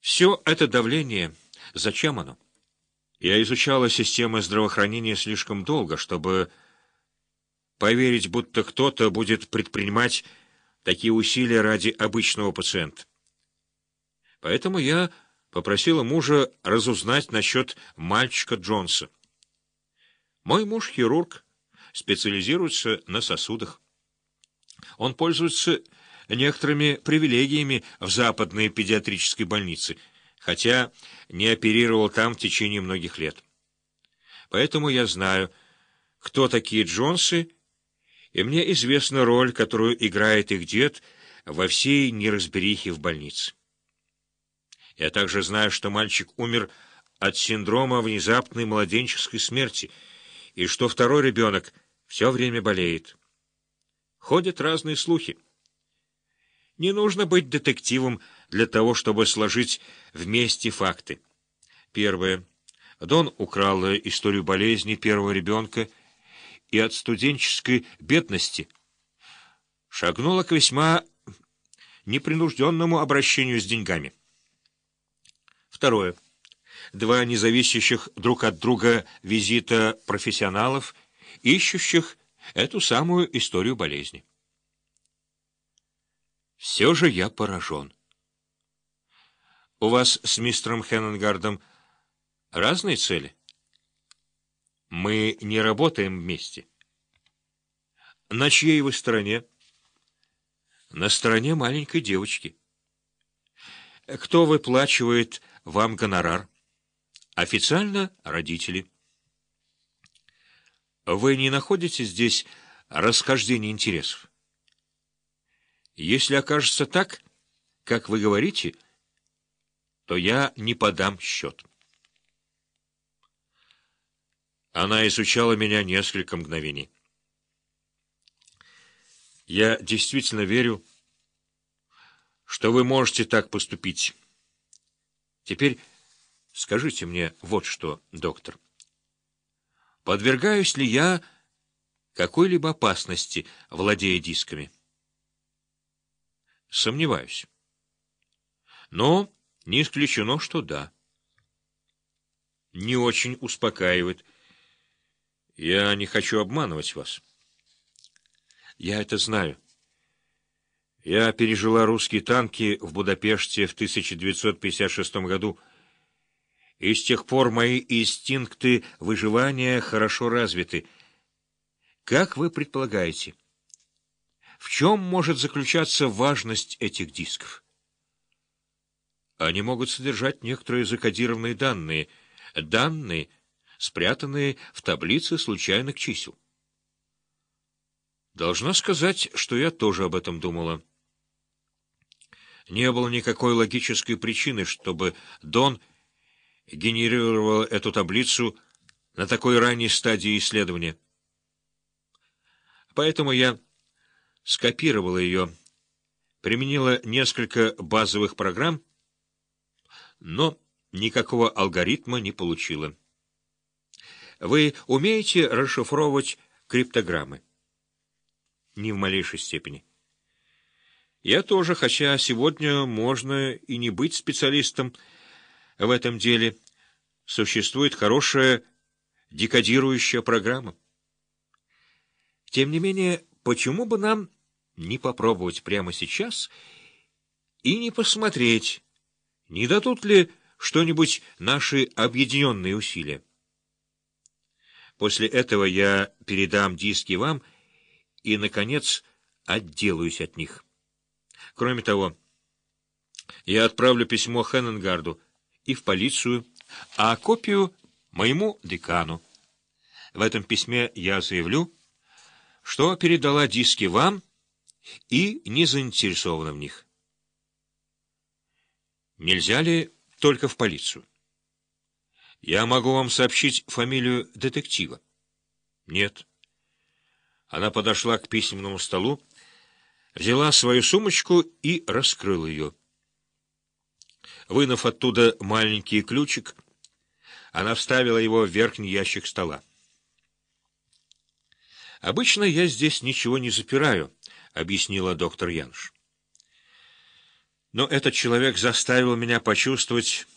Все это давление, зачем оно? Я изучала системы здравоохранения слишком долго, чтобы поверить, будто кто-то будет предпринимать такие усилия ради обычного пациента. Поэтому я попросила мужа разузнать насчет мальчика Джонса. Мой муж хирург, специализируется на сосудах. Он пользуется некоторыми привилегиями в западной педиатрической больнице, хотя не оперировал там в течение многих лет. Поэтому я знаю, кто такие Джонсы, и мне известна роль, которую играет их дед во всей неразберихе в больнице. Я также знаю, что мальчик умер от синдрома внезапной младенческой смерти, и что второй ребенок все время болеет. Ходят разные слухи. Не нужно быть детективом для того, чтобы сложить вместе факты. Первое. Дон украл историю болезни первого ребенка и от студенческой бедности шагнула к весьма непринужденному обращению с деньгами. Второе. Два независящих друг от друга визита профессионалов, ищущих эту самую историю болезни. Все же я поражен. У вас с мистером Хеннингардом разные цели? Мы не работаем вместе. На чьей вы стороне? На стороне маленькой девочки. Кто выплачивает вам гонорар? Официально родители. Вы не находите здесь расхождения интересов? Если окажется так, как вы говорите, то я не подам счет. Она изучала меня несколько мгновений. Я действительно верю, что вы можете так поступить. Теперь скажите мне вот что, доктор. Подвергаюсь ли я какой-либо опасности, владея дисками? Сомневаюсь. Но не исключено, что да. Не очень успокаивает. Я не хочу обманывать вас. Я это знаю. Я пережила русские танки в Будапеште в 1956 году, и с тех пор мои инстинкты выживания хорошо развиты. Как вы предполагаете, в чем может заключаться важность этих дисков? Они могут содержать некоторые закодированные данные, спрятанные в таблице случайных чисел. Должна сказать, что я тоже об этом думала. Не было никакой логической причины, чтобы Дон генерировал эту таблицу на такой ранней стадии исследования. Поэтому я скопировала ее, применила несколько базовых программ, но никакого алгоритма не получила. Вы умеете расшифровывать криптограммы? Ни в малейшей степени. Я тоже, хотя сегодня можно и не быть специалистом в этом деле. Существует хорошая декодирующая программа. Тем не менее, почему бы нам не попробовать прямо сейчас и не посмотреть, не дадут ли что-нибудь наши объединенные усилия? После этого я передам диски вам и, наконец, отделаюсь от них. Кроме того, я отправлю письмо Хеннингарду и в полицию, а копию моему декану. В этом письме я заявлю, что передала диски вам и не заинтересована в них. Нельзя ли только в полицию? Я могу вам сообщить фамилию детектива. Нет. Она подошла к письменному столу, взяла свою сумочку и раскрыла ее. Вынув оттуда маленький ключик, она вставила его в верхний ящик стола. «Обычно я здесь ничего не запираю», — объяснила доктор Януш. Но этот человек заставил меня почувствовать